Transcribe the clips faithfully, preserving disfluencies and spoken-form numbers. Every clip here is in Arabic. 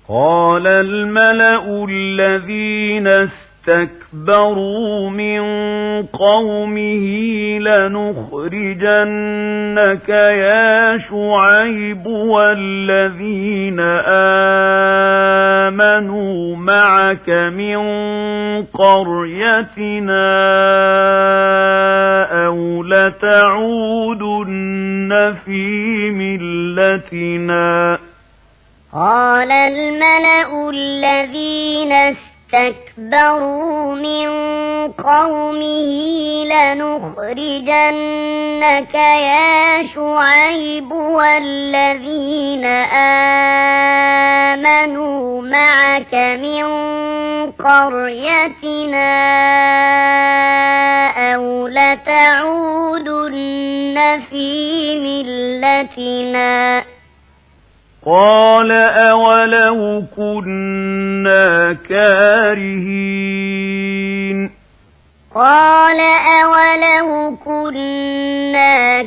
قال الملأ الذين استكبروا من قومه لنخرجنك يا شعيب والذين آمنوا معك من قريتنا أو لتعودن في ملتنا. قال الملأ الذين استكبروا من قومه لنخرجنك يا شعيب والذين آمنوا معك من قريتنا أو لتعودن في ملتنا. قال أولو كنا كارهين قال أولو كنا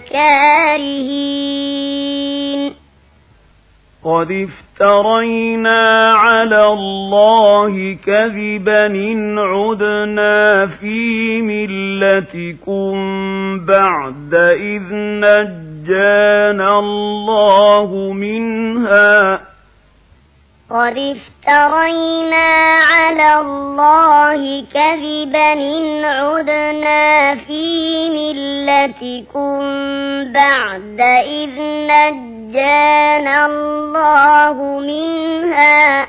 كارهين قد افترينا على الله كذبا إن عدنا في ملتكم بعد إذ نجانا الله منها. قد افترينا على الله كذبا إن عدنا في ملتكم بعد إذ نجانا الله منها.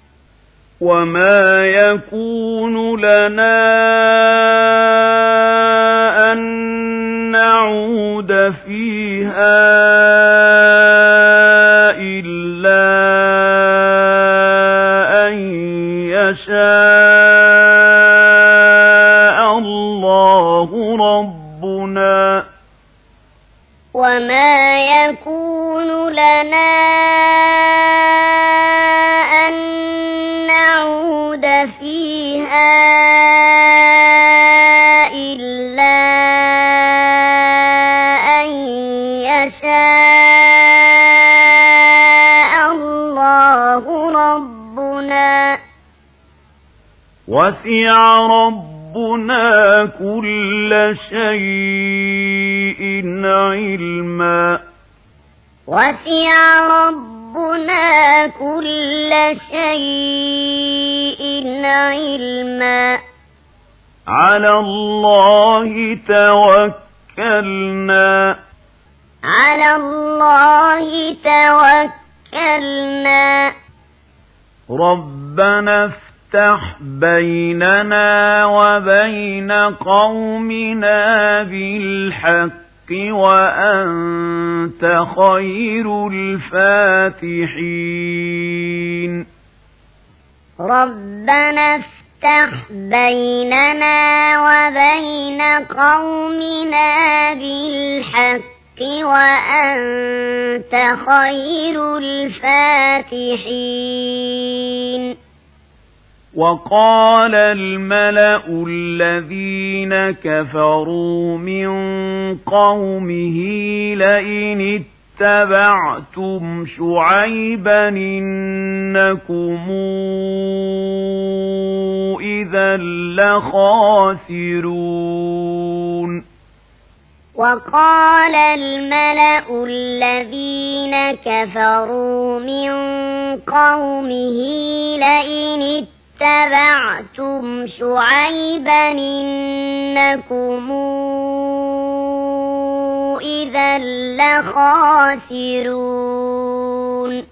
وما يكون لنا أن نعود فيها إلا أن يشاء الله ربنا. وما يكون لنا أن نعود فيها إلا أن يشاء الله ربنا. وسع ربنا كل شيء علما. وسع ربنا كل شيء علما. على الله توكلنا. على الله توكلنا. ربنا افتح بيننا وبين قومنا بالحق وأنت خير الفاتحين. ربنا افتح بيننا وبين قومنا بالحق وأنت خير الفاتحين. وقال الملأ الذين كفروا من قومه لئن اتبعتم شعيبا إنكم إذا لخاسرون. وقال الملأ الذين كفروا من قومه لئن اتبعتم شعيبا إنكم إذا لخاسرون.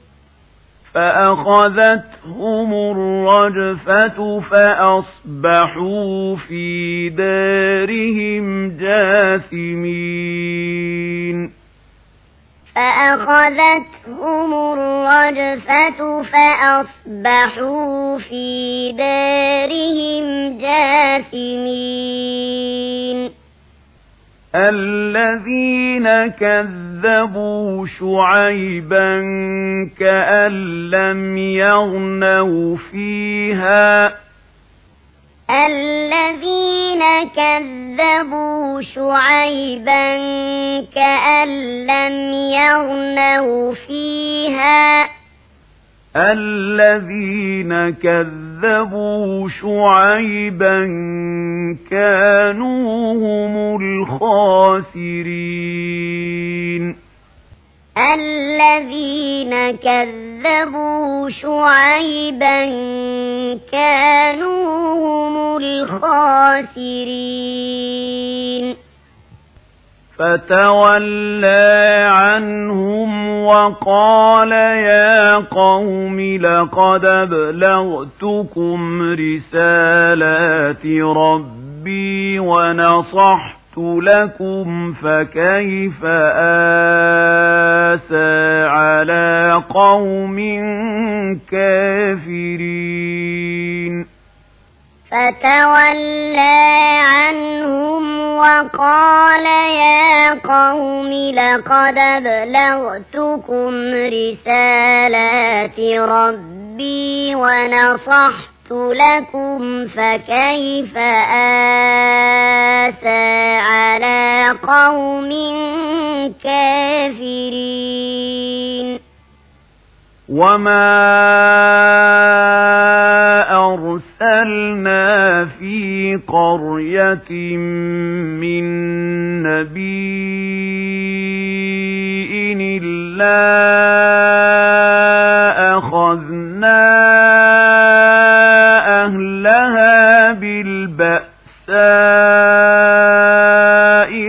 فأخذتهم الرجفة فأصبحوا في دارهم جاثمين. فأخذتهم الرجفة فأصبحوا في دارهم جاثمين. الذين كذبوا شعيبا كأن لم يغنوا فيها. الذين كذبوا شعيبا كأن لم يغنوا فيها. الذين كذبوا شعيبا كانوا هم الخاسرين الذين كذبوا شعيبا كانوا هم الخاسرين فتولى عنهم وقال يا قوم لقد أبلغتكم رسالات ربي ونصحت لكم فكيف آسى على قوم كافرين فتولى عنهم وقال يا قوم لقد أبلغتكم رسالات ربي ونصحت لكم فكيف آسى على قوم كافرين وما أرسلنا في قرية من نبي إلا أخذنا أهلها بالبأساء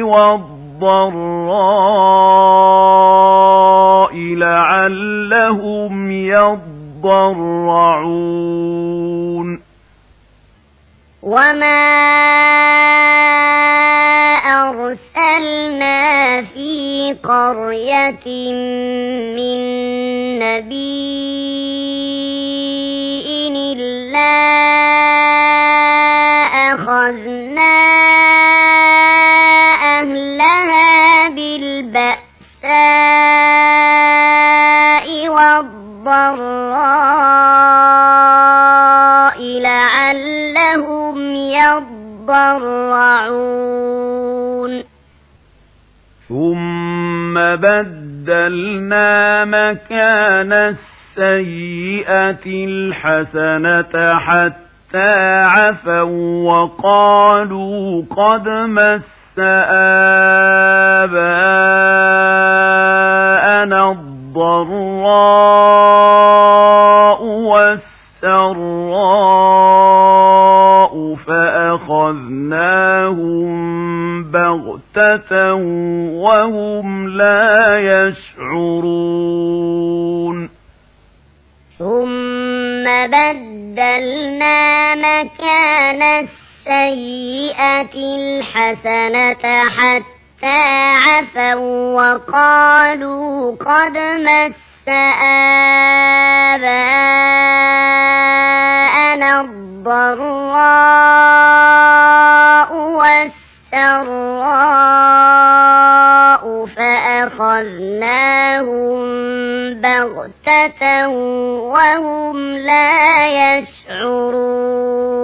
والضراء لعلهم يضرعون وما أرسلنا في قرية من نبي إلا أخذنا أهلها بالبأساء والضراء لعلهم يضرعون ثم بدلنا مكان السيئة الحسنة حتى عفوا وقالوا قد مس آباءنا الضراء والسراء فأخذناهم بغتة وهم لا يشعرون ثم بدلنا مكان السيئة الحسنة حتى عفوا وقالوا قد مس آباءنا الضراء والسراء فأخذناهم بغتة وهم لا يشعرون